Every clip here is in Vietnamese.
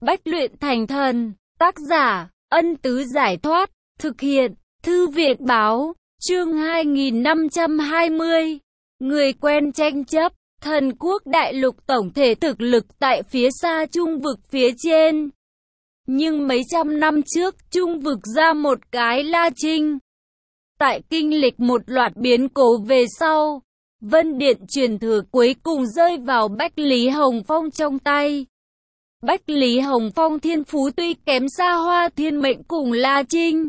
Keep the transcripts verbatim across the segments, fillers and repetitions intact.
Bách luyện thành thần. Tác giả, Ân Tứ Giải Thoát. Thực hiện, Thư viện Báo. Chương hai nghìn năm trăm hai mươi. Người quen tranh chấp. Thần quốc đại lục tổng thể thực lực tại phía xa trung vực phía trên. Nhưng mấy trăm năm trước, trung vực ra một cái La Trinh. Tại kinh lịch một loạt biến cố về sau, Vân Điện truyền thừa cuối cùng rơi vào Bách Lý Hồng Phong trong tay. Bách Lý Hồng Phong thiên phú tuy kém xa Hoa Thiên Mệnh cùng La Trinh,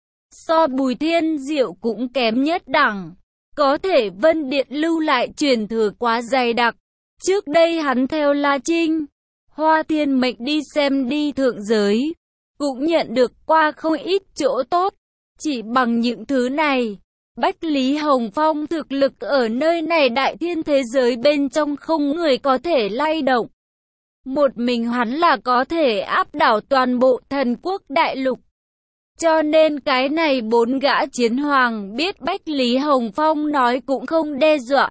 so Bùi Thiên Diệu cũng kém nhất đẳng. Có thể Vân Điện lưu lại truyền thừa quá dày đặc. Trước đây hắn theo La Trinh, Hoa Thiên Mệnh đi xem đi thượng giới, cũng nhận được qua không ít chỗ tốt. Chỉ bằng những thứ này, Bách Lý Hồng Phong thực lực ở nơi này đại thiên thế giới bên trong không người có thể lay động. Một mình hắn là có thể áp đảo toàn bộ thần quốc đại lục. Cho nên cái này bốn gã chiến hoàng biết Bách Lý Hồng Phong nói cũng không đe dọa.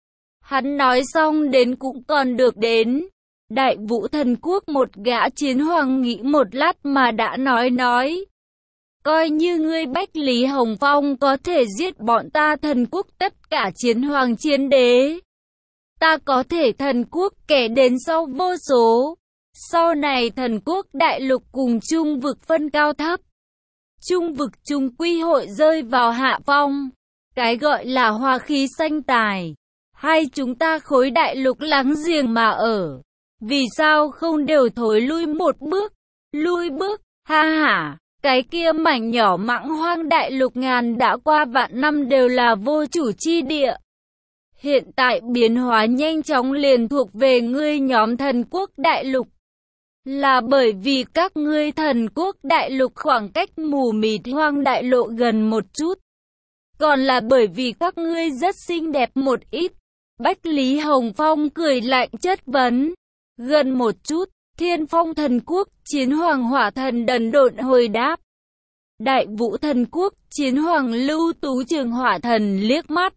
Hắn nói xong đến cũng còn được đến. Đại Vũ thần quốc một gã chiến hoàng nghĩ một lát mà đã nói nói. Coi như ngươi Bách Lý Hồng Phong có thể giết bọn ta thần quốc tất cả chiến hoàng chiến đế. Ta có thể thần quốc kể đến sau vô số. Sau này thần quốc đại lục cùng trung vực phân cao thấp. Trung vực trung quy hội rơi vào hạ phong. Cái gọi là hoa khí sanh tài. Hay chúng ta khối đại lục láng giềng mà ở. Vì sao không đều thối lui một bước? Lui bước, ha hả. Cái kia mảnh nhỏ mãng hoang đại lục ngàn đã qua vạn năm đều là vô chủ chi địa. Hiện tại biến hóa nhanh chóng liền thuộc về ngươi nhóm thần quốc đại lục. Là bởi vì các ngươi thần quốc đại lục khoảng cách mù mịt hoang đại lộ gần một chút. Còn là bởi vì các ngươi rất xinh đẹp một ít. Bách Lý Hồng Phong cười lạnh chất vấn. Gần một chút, Thiên Phong thần quốc, chiến hoàng hỏa thần đần độn hồi đáp. Đại Vũ thần quốc, chiến hoàng Lưu Tú Trường hỏa thần liếc mắt.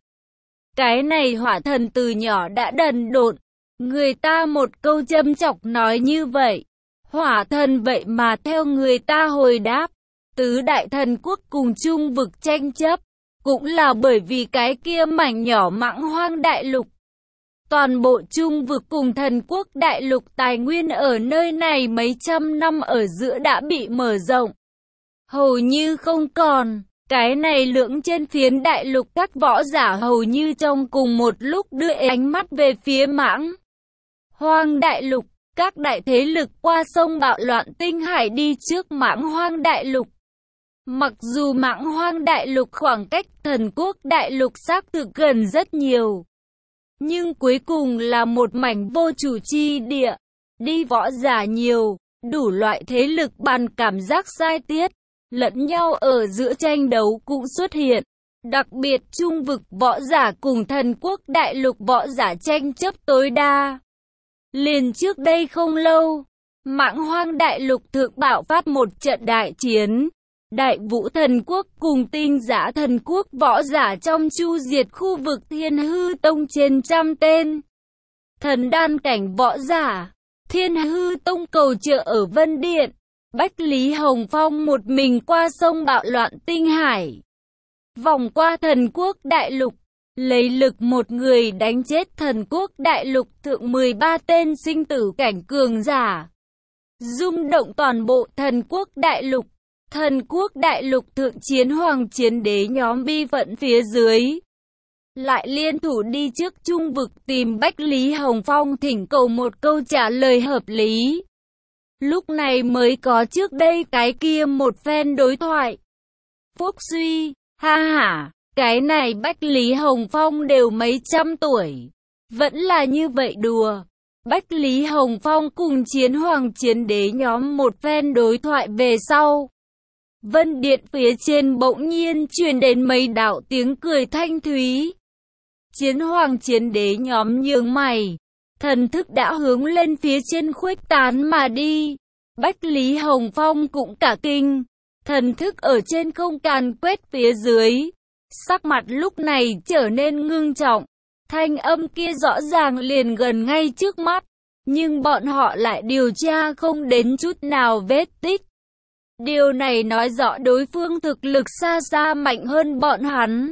Cái này hỏa thần từ nhỏ đã đần độn. Người ta một câu châm chọc nói như vậy. Hỏa thần vậy mà theo người ta hồi đáp. Tứ đại thần quốc cùng chung vực tranh chấp. Cũng là bởi vì cái kia mảnh nhỏ mãng hoang đại lục. Toàn bộ trung vực cùng thần quốc đại lục tài nguyên ở nơi này mấy trăm năm ở giữa đã bị mở rộng. Hầu như không còn. Cái này lưỡng trên phiến đại lục các võ giả hầu như trong cùng một lúc đưa ánh mắt về phía mãng hoang đại lục. Các đại thế lực qua sông bạo loạn tinh hải đi trước mãng hoang đại lục. Mặc dù mãng hoang đại lục khoảng cách thần quốc đại lục xác thực gần rất nhiều. Nhưng cuối cùng là một mảnh vô chủ chi địa. Đi võ giả nhiều, đủ loại thế lực bàn cảm giác sai tiết. Lẫn nhau ở giữa tranh đấu cũng xuất hiện. Đặc biệt trung vực võ giả cùng thần quốc đại lục võ giả tranh chấp tối đa. Liền trước đây không lâu, mãng hoang đại lục thượng bạo phát một trận đại chiến. Đại Vũ thần quốc cùng tinh giã thần quốc võ giả trong chu diệt khu vực Thiên Hư Tông trên trăm tên. Thần đan cảnh võ giả, Thiên Hư Tông cầu trợ ở Vân Điện. Bách Lý Hồng Phong một mình qua sông bạo loạn tinh hải. Vòng qua thần quốc đại lục. Lấy lực một người đánh chết thần quốc đại lục thượng mười ba tên sinh tử cảnh cường giả. Rung động toàn bộ thần quốc đại lục. Thần quốc đại lục thượng chiến hoàng chiến đế nhóm bi phận phía dưới. Lại liên thủ đi trước trung vực tìm Bách Lý Hồng Phong thỉnh cầu một câu trả lời hợp lý. Lúc này mới có trước đây cái kia một phen đối thoại. Phúc suy, ha hả. Cái này Bách Lý Hồng Phong đều mấy trăm tuổi. Vẫn là như vậy đùa. Bách Lý Hồng Phong cùng chiến hoàng chiến đế nhóm một phen đối thoại về sau. Vân Điện phía trên bỗng nhiên truyền đến mấy đạo tiếng cười thanh thúy. Chiến hoàng chiến đế nhóm nhướng mày. Thần thức đã hướng lên phía trên khuếch tán mà đi. Bách Lý Hồng Phong cũng cả kinh. Thần thức ở trên không càn quét phía dưới. Sắc mặt lúc này trở nên ngưng trọng. Thanh âm kia rõ ràng liền gần ngay trước mắt. nhưng bọn họ lại điều tra không đến chút nào vết tích. Điều này nói rõ đối phương thực lực xa xa mạnh hơn bọn hắn.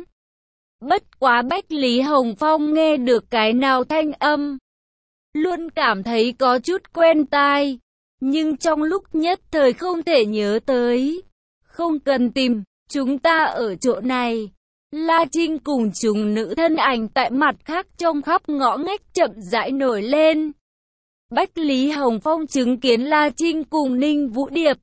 Bất quá Bách Lý Hồng Phong nghe được cái nào thanh âm, luôn cảm thấy có chút quen tai, nhưng trong lúc nhất thời không thể nhớ tới. Không cần tìm, chúng ta ở chỗ này. La Trinh cùng chúng nữ thân ảnh tại mặt khác trong khắp ngõ ngách chậm rãi nổi lên. Bách Lý Hồng Phong chứng kiến La Trinh cùng Ninh Vũ Điệp,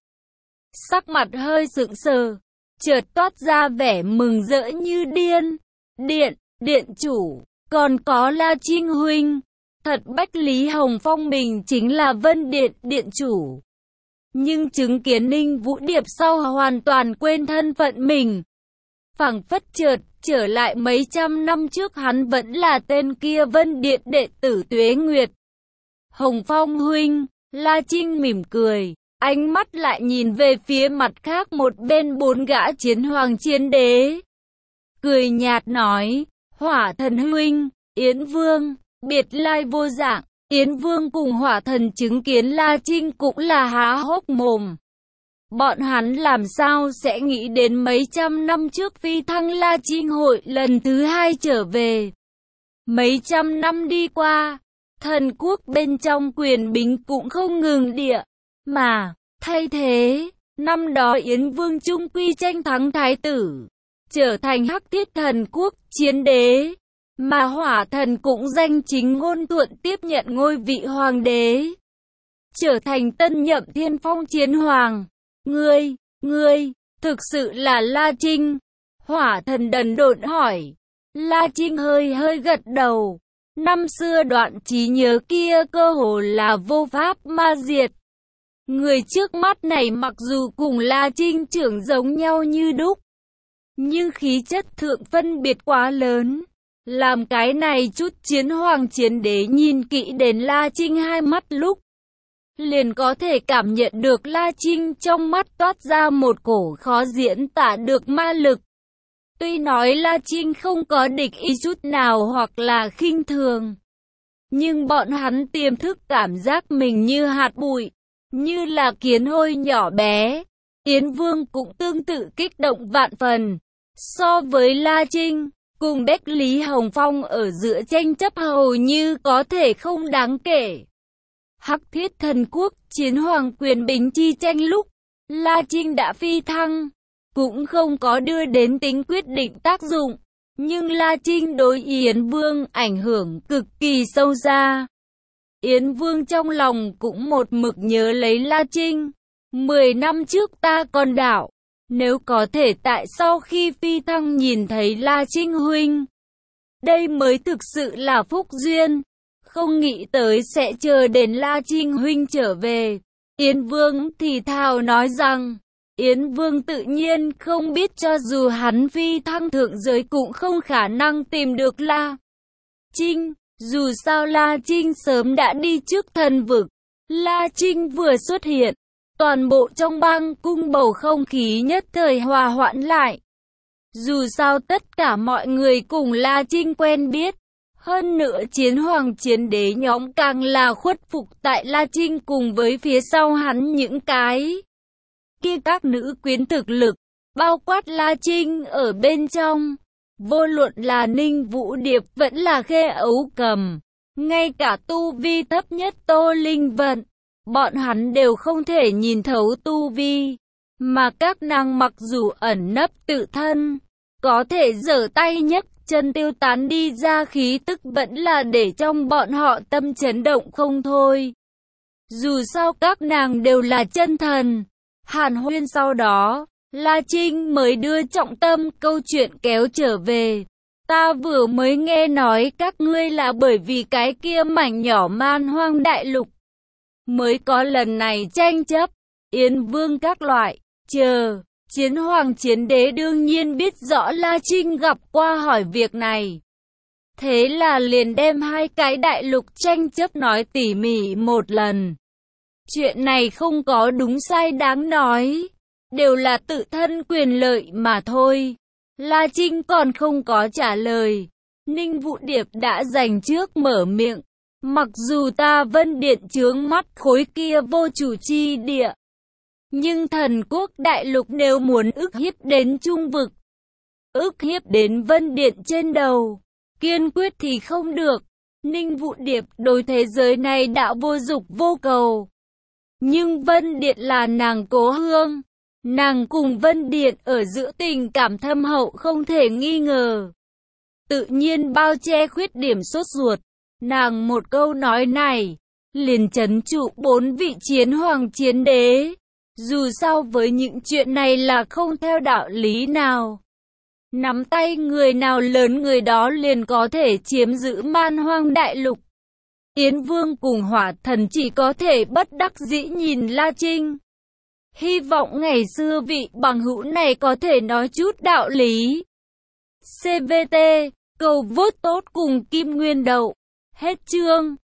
sắc mặt hơi sững sờ, chợt toát ra vẻ mừng rỡ như điên. Điện, điện chủ, còn có La Trinh huynh. Thật Bách Lý Hồng Phong mình chính là Vân Điện điện chủ. Nhưng chứng kiến Ninh Vũ Điệp sau hoàn toàn quên thân phận mình. Phảng phất chợt trở lại mấy trăm năm trước hắn vẫn là tên kia Vân Điện đệ tử Tuế Nguyệt. Hồng Phong huynh, La Trinh mỉm cười, ánh mắt lại nhìn về phía mặt khác một bên bốn gã chiến hoàng chiến đế. Cười nhạt nói, Hỏa Thần huynh, Yến Vương, biệt lai vô dạng. Yến Vương cùng Hỏa Thần chứng kiến La Trinh cũng là há hốc mồm. Bọn hắn làm sao sẽ nghĩ đến mấy trăm năm trước phi thăng La Trinh hội lần thứ hai trở về. Mấy trăm năm đi qua, thần quốc bên trong quyền bính cũng không ngừng địa, mà, thay thế, năm đó Yến Vương trung quy tranh thắng thái tử, trở thành Hắc Thiết Thần Quốc chiến đế, mà Hỏa Thần cũng danh chính ngôn thuận tiếp nhận ngôi vị hoàng đế, trở thành tân nhậm Thiên Phong chiến hoàng. Ngươi, ngươi, thực sự là La Trinh? Hỏa Thần đần độn hỏi. La Trinh hơi hơi gật đầu. Năm xưa đoạn trí nhớ kia cơ hồ là vô pháp ma diệt. Người trước mắt này mặc dù cùng La Trinh trưởng giống nhau như đúc, nhưng khí chất thượng phân biệt quá lớn, làm cái này chút chiến hoàng chiến đế nhìn kỹ đến La Trinh hai mắt lúc, liền có thể cảm nhận được La Trinh trong mắt toát ra một cổ khó diễn tả được ma lực. Tuy nói La Trinh không có địch ý chút nào hoặc là khinh thường, nhưng bọn hắn tiềm thức cảm giác mình như hạt bụi, như là kiến hôi nhỏ bé. Yến Vương cũng tương tự kích động vạn phần. So với La Trinh, cùng Bách Lý Hồng Phong ở giữa tranh chấp hầu như có thể không đáng kể. Hắc Thiết Thần Quốc chiến hoàng quyền bính chi tranh lúc, La Trinh đã phi thăng, cũng không có đưa đến tính quyết định tác dụng. Nhưng La Trinh đối Yến Vương ảnh hưởng cực kỳ sâu xa. Yến Vương trong lòng cũng một mực nhớ lấy La Trinh. Mười năm trước ta còn đảo, nếu có thể tại sau khi phi thăng nhìn thấy La Trinh huynh, đây mới thực sự là phúc duyên. Không nghĩ tới sẽ chờ đến La Trinh huynh trở về. Yến Vương thì thào nói rằng, Yến Vương tự nhiên không biết cho dù hắn phi thăng thượng giới cũng không khả năng tìm được La Trinh. Dù sao La Trinh sớm đã đi trước thần vực. La Trinh vừa xuất hiện, toàn bộ trong bang cung bầu không khí nhất thời hòa hoãn lại. Dù sao tất cả mọi người cùng La Trinh quen biết. Hơn nữa chiến hoàng chiến đế nhóm càng là khuất phục tại La Trinh cùng với phía sau hắn những cái kia các nữ quyến thực lực, bao quát La Trinh ở bên trong. Vô luận là Ninh Vũ Điệp vẫn là Khê Ấu Cầm, ngay cả tu vi thấp nhất Tô Linh Vận, bọn hắn đều không thể nhìn thấu tu vi, mà các nàng mặc dù ẩn nấp tự thân, có thể giở tay nhấc chân tiêu tán đi ra khí tức vẫn là để trong bọn họ tâm chấn động không thôi. Dù sao các nàng đều là chân thần. Hàn huyên sau đó, La Trinh mới đưa trọng tâm câu chuyện kéo trở về. Ta vừa mới nghe nói các ngươi là bởi vì cái kia mảnh nhỏ man hoang đại lục mới có lần này tranh chấp, Yến Vương các loại, chờ. Chiến hoàng chiến đế đương nhiên biết rõ La Trinh gặp qua hỏi việc này. Thế là liền đem hai cái đại lục tranh chấp nói tỉ mỉ một lần. Chuyện này không có đúng sai đáng nói, đều là tự thân quyền lợi mà thôi. La Trinh còn không có trả lời. Ninh Vũ Điệp đã giành trước mở miệng. Mặc dù ta Vân Điện chướng mắt khối kia vô chủ chi địa, nhưng thần quốc đại lục nếu muốn ức hiếp đến trung vực, ức hiếp đến Vân Điện trên đầu, kiên quyết thì không được. Ninh Vũ Điệp đối thế giới này đã vô dục vô cầu. Nhưng Vân Điện là nàng cố hương. Nàng cùng Vân Điện ở giữa tình cảm thâm hậu không thể nghi ngờ. Tự nhiên bao che khuyết điểm sốt ruột. Nàng một câu nói này, liền trấn trụ bốn vị chiến hoàng chiến đế. Dù sao với những chuyện này là không theo đạo lý nào. Nắm tay người nào lớn người đó liền có thể chiếm giữ man hoang đại lục. Yến Vương cùng Hỏa Thần chỉ có thể bất đắc dĩ nhìn La Trinh. Hy vọng ngày xưa vị bằng hữu này có thể nói chút đạo lý. xê vê tê, cầu vote tốt cùng Kim Nguyên Đậu. Hết chương.